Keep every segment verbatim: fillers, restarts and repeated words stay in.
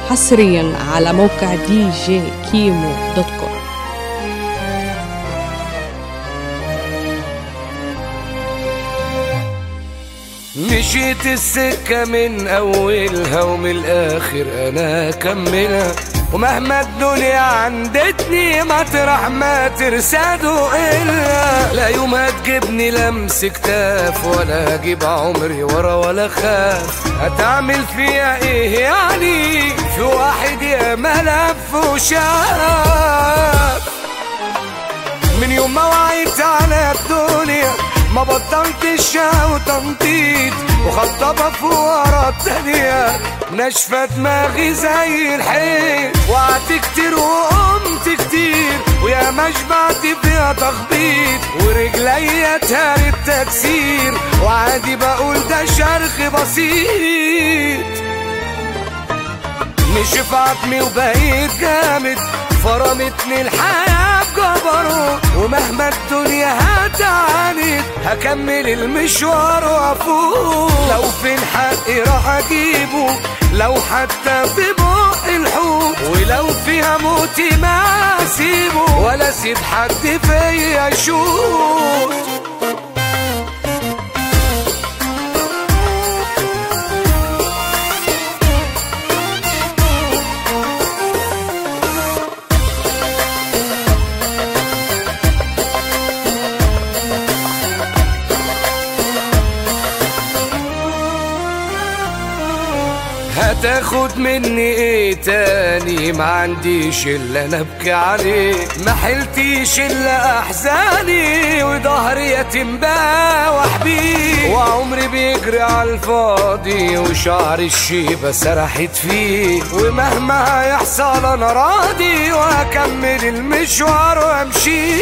حصريا على موقع دي جي كيمو دوت كوم. مشيت السكة من أولها ومن الآخر أنا كملها، ومهما الدنيا عندتني مطرح ما ترسده إلا لا يوم هتجيبني لمس كتاف ولا أجيب عمري ورا ولا خاف. هتعمل فيها إيه يعني في واحد يا ملف وشاف؟ من يوم ما وعيت على الدنيا ما بطلتش وتنطيط وخطبة في ورا التانية، ناشفة دماغي زي الحيط. وقعت كتير وقمت كتير ويا ما شبعت فيها تخبيط، ورجليا اتهرت تكسير وعادي بقول ده شرخ بسيط. نشف عظمي وبقيت جامد، فرمتني الحياة بجبروت، ومهما الدنيا هتعاند هكمل المشوار وافوق. لو فين حقي راح اجيبه، لو حتى في بق الحوت، ولو فيها موتي ما اسيبه ولا اسيب حد فيا يشوت. هتاخد مني ايه تاني؟ ما عنديش الا انا ابكي عليه، ما حلتيش الا احزاني وظهري يتيم بواح بيه، وعمري بيجري على الفاضي وشعر الشيبة سرحت فيه. ومهما هيحصل انا راضي وهكمل المشوار وامشي.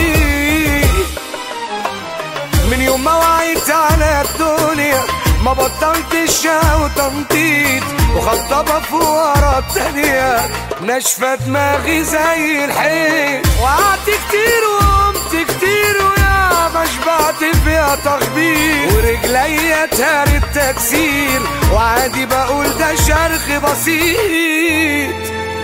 من يوم ما وعيت على الدنيا ما بطلتش وتنطيط وخطبة في ورا التانية، ناشفة دماغي زي الحيط. وقعدت كتير وقمت كتير ويا ما شبعت فيها تخبيط، ورجليا اتهرت تكسير وعادي بقول ده شرخ بسيط.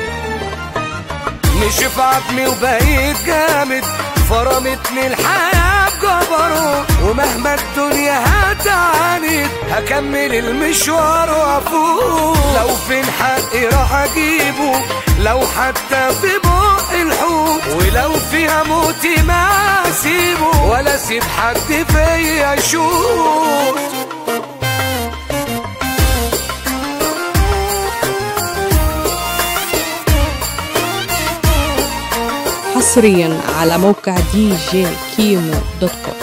نشف عظمي وبقيت جامد، فرمتني الحياة بجبروت، ومهما الدنيا هتعاند هكمل المشوار وافوق. لو فين حقي راح اجيبه، لو حتى في بق الحوت، ولو فيها موتي ما اسيبه ولا اسيب حد فيا يشوت. حصريا على موقع دي جي كيمو دوت كوم.